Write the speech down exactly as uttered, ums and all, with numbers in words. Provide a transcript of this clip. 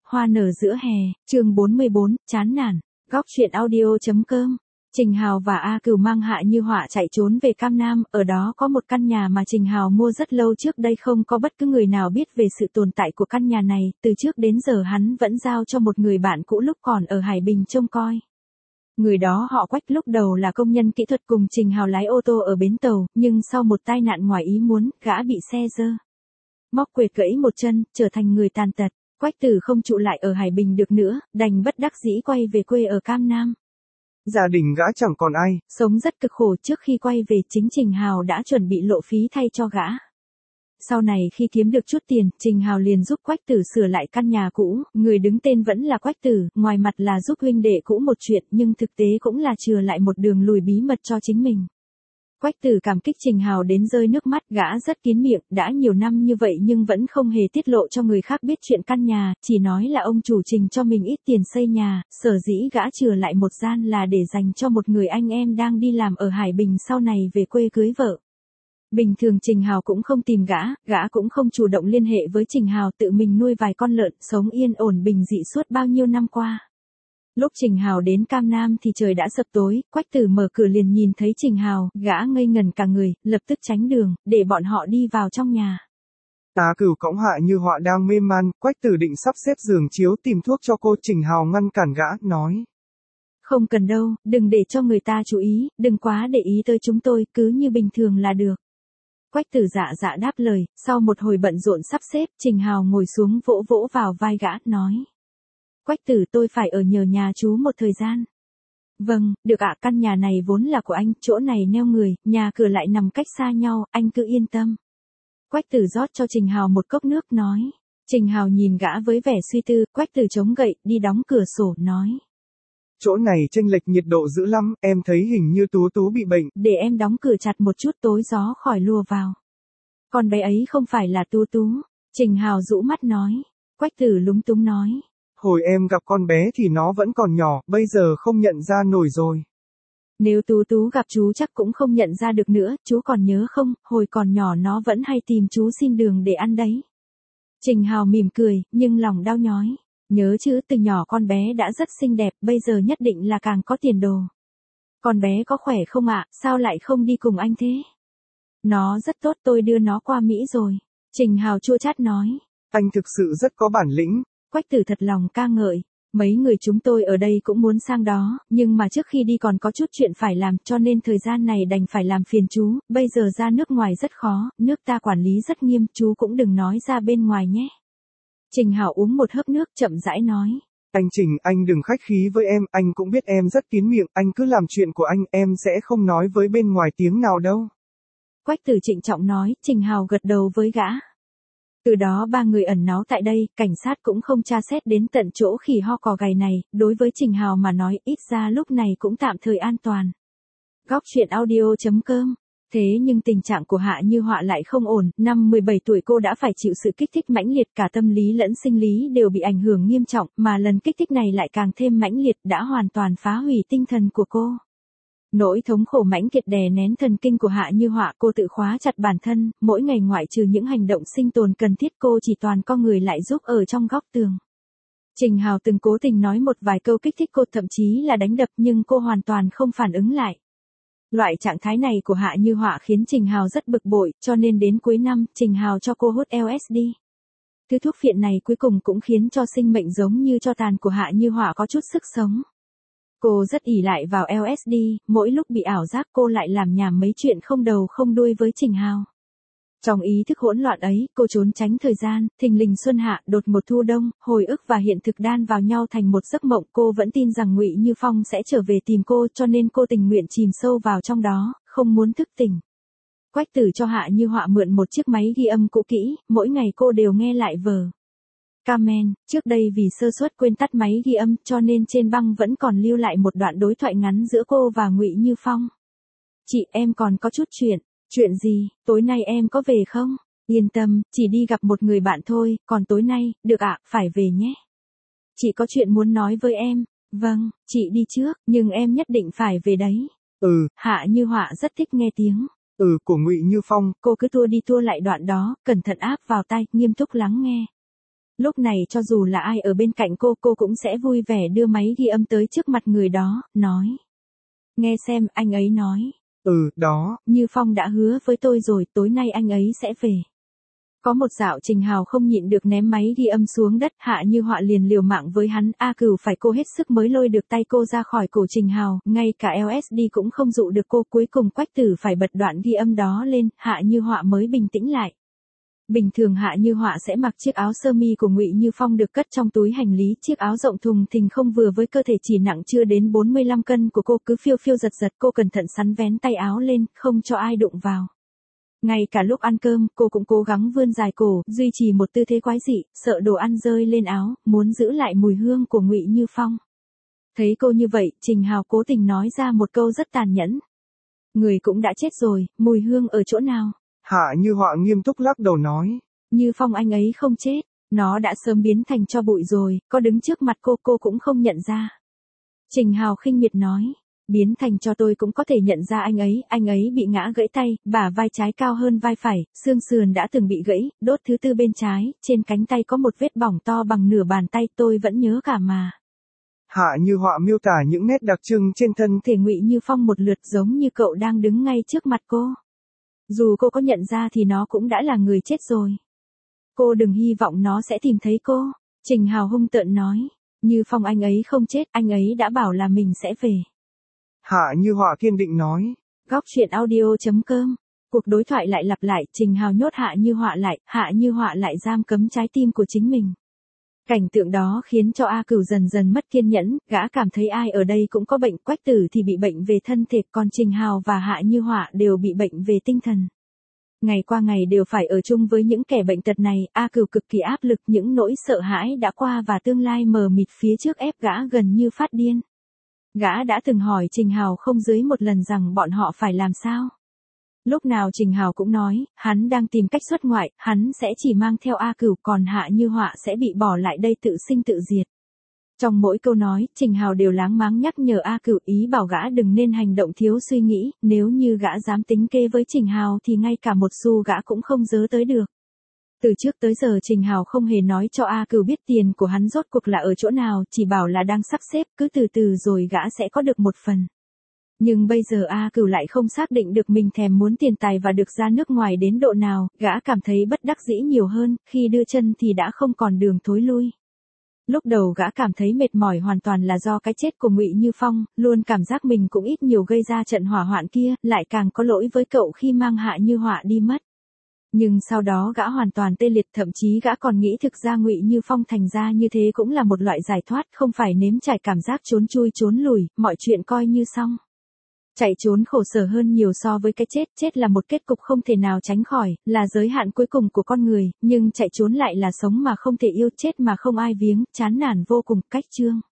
hoa nở giữa hè, chương bốn mươi bốn, chán nản. Góc truyện audio chấm com. Trình Hào và A Cửu mang Hạ Như Họa chạy trốn về Cam Nam, ở đó có một căn nhà mà Trình Hào mua rất lâu trước đây, không có bất cứ người nào biết về sự tồn tại của căn nhà này, từ trước đến giờ hắn vẫn giao cho một người bạn cũ lúc còn ở Hải Bình trông coi. Người đó họ Quách, lúc đầu là công nhân kỹ thuật cùng Trình Hào lái ô tô ở bến tàu, nhưng sau một tai nạn ngoài ý muốn, gã bị xe dơ móc quệt gãy một chân, trở thành người tàn tật. Quách Tử không trụ lại ở Hải Bình được nữa, đành bất đắc dĩ quay về quê ở Cam Nam. Gia đình gã chẳng còn ai, sống rất cực khổ. Trước khi quay về, chính Trình Hào đã chuẩn bị lộ phí thay cho gã. Sau này khi kiếm được chút tiền, Trình Hào liền giúp Quách Tử sửa lại căn nhà cũ, người đứng tên vẫn là Quách Tử, ngoài mặt là giúp huynh đệ cũ một chuyện, nhưng thực tế cũng là chừa lại một đường lùi bí mật cho chính mình. Quách Tử cảm kích Trình Hào đến rơi nước mắt, gã rất kín miệng, đã nhiều năm như vậy nhưng vẫn không hề tiết lộ cho người khác biết chuyện căn nhà, chỉ nói là ông chủ Trình cho mình ít tiền xây nhà, sở dĩ gã chừa lại một gian là để dành cho một người anh em đang đi làm ở Hải Bình sau này về quê cưới vợ. Bình thường Trình Hào cũng không tìm gã, gã cũng không chủ động liên hệ với Trình Hào, tự mình nuôi vài con lợn, sống yên ổn bình dị suốt bao nhiêu năm qua. Lúc Trình Hào đến Cam Nam thì trời đã sập tối, Quách Tử mở cửa liền nhìn thấy Trình Hào, gã ngây ngẩn cả người, lập tức tránh đường, để bọn họ đi vào trong nhà. A Cửu cõng Hạ Như Họa đang mê man, Quách Tử định sắp xếp giường chiếu tìm thuốc cho cô. Trình Hào ngăn cản gã, nói: Không cần đâu, đừng để cho người ta chú ý, đừng quá để ý tới chúng tôi, cứ như bình thường là được. Quách Tử dạ dạ đáp lời, sau một hồi bận rộn sắp xếp, Trình Hào ngồi xuống vỗ vỗ vào vai gã, nói: Quách Tử, tôi phải ở nhờ nhà chú một thời gian. Vâng, được ạ, căn nhà này vốn là của anh, chỗ này neo người, nhà cửa lại nằm cách xa nhau, anh cứ yên tâm. Quách Tử rót cho Trình Hào một cốc nước, nói. Trình Hào nhìn gã với vẻ suy tư, Quách Tử chống gậy, đi đóng cửa sổ, nói: Chỗ này chênh lệch nhiệt độ dữ lắm, em thấy hình như Tú Tú bị bệnh. Để em đóng cửa chặt một chút, tối gió khỏi lùa vào. Con bé ấy không phải là Tú Tú. Trình Hào rũ mắt nói. Quách Tử lúng túng nói. Hồi em gặp con bé thì nó vẫn còn nhỏ, bây giờ không nhận ra nổi rồi. Nếu Tú Tú gặp chú chắc cũng không nhận ra được nữa, chú còn nhớ không, hồi còn nhỏ nó vẫn hay tìm chú xin đường để ăn đấy. Trình Hào mỉm cười, nhưng lòng đau nhói. Nhớ chứ, từ nhỏ con bé đã rất xinh đẹp, bây giờ nhất định là càng có tiền đồ. Con bé có khỏe không ạ, sao lại không đi cùng anh thế? Nó rất tốt, tôi đưa nó qua Mỹ rồi. Trình Hào chua chát nói. Anh thực sự rất có bản lĩnh. Quách Tử thật lòng ca ngợi. Mấy người chúng tôi ở đây cũng muốn sang đó, nhưng mà trước khi đi còn có chút chuyện phải làm, cho nên thời gian này đành phải làm phiền chú, bây giờ ra nước ngoài rất khó, nước ta quản lý rất nghiêm, chú cũng đừng nói ra bên ngoài nhé. Trình Hào uống một hớp nước, chậm rãi nói. Anh Trình, anh đừng khách khí với em, anh cũng biết em rất kín miệng, anh cứ làm chuyện của anh, em sẽ không nói với bên ngoài tiếng nào đâu. Quách Tử trịnh trọng nói. Trình Hào gật đầu với gã. Từ đó ba người ẩn náu tại đây, cảnh sát cũng không tra xét đến tận chỗ khỉ ho cò gáy này, đối với Trình Hào mà nói, ít ra lúc này cũng tạm thời an toàn. Góc truyện audio chấm com. Thế nhưng tình trạng của Hạ Như Họa lại không ổn, năm mười bảy tuổi cô đã phải chịu sự kích thích mãnh liệt, cả tâm lý lẫn sinh lý đều bị ảnh hưởng nghiêm trọng, mà lần kích thích này lại càng thêm mãnh liệt, đã hoàn toàn phá hủy tinh thần của cô. Nỗi thống khổ mãnh liệt đè nén thần kinh của Hạ Như Họa, cô tự khóa chặt bản thân, mỗi ngày ngoại trừ những hành động sinh tồn cần thiết cô chỉ toàn co người lại giúp ở trong góc tường. Trình Hào từng cố tình nói một vài câu kích thích cô, thậm chí là đánh đập, nhưng cô hoàn toàn không phản ứng lại. Loại trạng thái này của Hạ Như Họa khiến Trình Hào rất bực bội, cho nên đến cuối năm, Trình Hào cho cô hút lờ ét đê. Thứ thuốc phiện này cuối cùng cũng khiến cho sinh mệnh giống như tro tàn của Hạ Như Họa có chút sức sống. Cô rất ỷ lại vào lờ ét đê, mỗi lúc bị ảo giác cô lại làm nhảm mấy chuyện không đầu không đuôi với Trình Hào. Trong ý thức hỗn loạn ấy, cô trốn tránh thời gian, thình lình xuân hạ, đột một thu đông, hồi ức và hiện thực đan vào nhau thành một giấc mộng. Cô vẫn tin rằng Ngụy Như Phong sẽ trở về tìm cô, cho nên cô tình nguyện chìm sâu vào trong đó, không muốn thức tỉnh. Quách Tử cho Hạ Như Họa mượn một chiếc máy ghi âm cũ kỹ, mỗi ngày cô đều nghe lại vở Carmen. Trước đây vì sơ suất quên tắt máy ghi âm, cho nên trên băng vẫn còn lưu lại một đoạn đối thoại ngắn giữa cô và Ngụy Như Phong. Chị, em còn có chút chuyện. Chuyện gì, tối nay em có về không? Yên tâm, chỉ đi gặp một người bạn thôi, còn tối nay, được ạ, phải về nhé. Chị có chuyện muốn nói với em. Vâng, chị đi trước, nhưng em nhất định phải về đấy. Ừ. Hạ Như Họa rất thích nghe tiếng. Ừ, của Ngụy Như Phong. Cô cứ tua đi tua lại đoạn đó, cẩn thận áp vào tai, nghiêm túc lắng nghe. Lúc này cho dù là ai ở bên cạnh cô, cô cũng sẽ vui vẻ đưa máy ghi âm tới trước mặt người đó, nói. Nghe xem, anh ấy nói. Ừ, đó. Như Phong đã hứa với tôi rồi, tối nay anh ấy sẽ về. Có một dạo Trình Hào không nhịn được ném máy ghi âm xuống đất, Hạ Như Họa liền liều mạng với hắn, A Cửu phải cố hết sức mới lôi được tay cô ra khỏi cổ Trình Hào, ngay cả lờ ét đê cũng không dụ được cô, cuối cùng Quách Tử phải bật đoạn ghi âm đó lên, Hạ Như Họa mới bình tĩnh lại. Bình thường Hạ Như Họa sẽ mặc chiếc áo sơ mi của Ngụy Như Phong được cất trong túi hành lý, chiếc áo rộng thùng thình không vừa với cơ thể chỉ nặng chưa đến bốn mươi lăm cân của cô, cứ phiêu phiêu giật giật, cô cẩn thận sắn vén tay áo lên, không cho ai đụng vào. Ngay cả lúc ăn cơm, cô cũng cố gắng vươn dài cổ, duy trì một tư thế quái dị, sợ đồ ăn rơi lên áo, muốn giữ lại mùi hương của Ngụy Như Phong. Thấy cô như vậy, Trình Hào cố tình nói ra một câu rất tàn nhẫn. Người cũng đã chết rồi, mùi hương ở chỗ nào? Hạ Như Họa nghiêm túc lắc đầu nói. Như Phong anh ấy không chết, nó đã sớm biến thành tro bụi rồi, có đứng trước mặt cô cô cũng không nhận ra. Trình Hào khinh miệt nói. Biến thành cho tôi cũng có thể nhận ra anh ấy, anh ấy bị ngã gãy tay, bả vai trái cao hơn vai phải, xương sườn đã từng bị gãy, đốt thứ tư bên trái, trên cánh tay có một vết bỏng to bằng nửa bàn tay, tôi vẫn nhớ cả mà. Hạ Như Họa miêu tả những nét đặc trưng trên thân thể Ngụy Như Phong một lượt, giống như cậu đang đứng ngay trước mặt cô. Dù cô có nhận ra thì nó cũng đã là người chết rồi. Cô đừng hy vọng nó sẽ tìm thấy cô. Trình Hào hung tợn nói. Như Phong anh ấy không chết, anh ấy đã bảo là mình sẽ về. Hạ Như Họa kiên định nói. Góc truyện audio chấm com. Cuộc đối thoại lại lặp lại, Trình Hào nhốt Hạ Như Họa lại, Hạ Như Họa lại giam cấm trái tim của chính mình. Cảnh tượng đó khiến cho A Cửu dần dần mất kiên nhẫn, gã cảm thấy ai ở đây cũng có bệnh, Quách Tử thì bị bệnh về thân thể, còn Trình Hào và Hạ Như Họa đều bị bệnh về tinh thần. Ngày qua ngày đều phải ở chung với những kẻ bệnh tật này, A Cửu cực kỳ áp lực, những nỗi sợ hãi đã qua và tương lai mờ mịt phía trước ép gã gần như phát điên. Gã đã từng hỏi Trình Hào không dưới một lần rằng bọn họ phải làm sao. Lúc nào Trình Hào cũng nói, hắn đang tìm cách xuất ngoại, hắn sẽ chỉ mang theo A Cửu, còn Hạ Như Họa sẽ bị bỏ lại đây tự sinh tự diệt. Trong mỗi câu nói, Trình Hào đều láng máng nhắc nhở A Cửu, ý bảo gã đừng nên hành động thiếu suy nghĩ, nếu như gã dám tính kê với Trình Hào thì ngay cả một xu gã cũng không dớ tới được. Từ trước tới giờ Trình Hào không hề nói cho A Cửu biết tiền của hắn rốt cuộc là ở chỗ nào, chỉ bảo là đang sắp xếp, cứ từ từ rồi gã sẽ có được một phần. Nhưng bây giờ A Cửu lại không xác định được mình thèm muốn tiền tài và được ra nước ngoài đến độ nào, gã cảm thấy bất đắc dĩ nhiều hơn, khi đưa chân thì đã không còn đường thối lui. Lúc đầu gã cảm thấy mệt mỏi hoàn toàn là do cái chết của Ngụy Như Phong, luôn cảm giác mình cũng ít nhiều gây ra trận hỏa hoạn kia, lại càng có lỗi với cậu khi mang Hạ Như Họa đi mất. Nhưng sau đó gã hoàn toàn tê liệt, thậm chí gã còn nghĩ thực ra Ngụy Như Phong thành ra như thế cũng là một loại giải thoát, không phải nếm trải cảm giác trốn chui trốn lùi, mọi chuyện coi như xong. Chạy trốn khổ sở hơn nhiều so với cái chết, chết là một kết cục không thể nào tránh khỏi, là giới hạn cuối cùng của con người, nhưng chạy trốn lại là sống mà không thể yêu, chết mà không ai viếng, chán nản vô cùng. Cách chương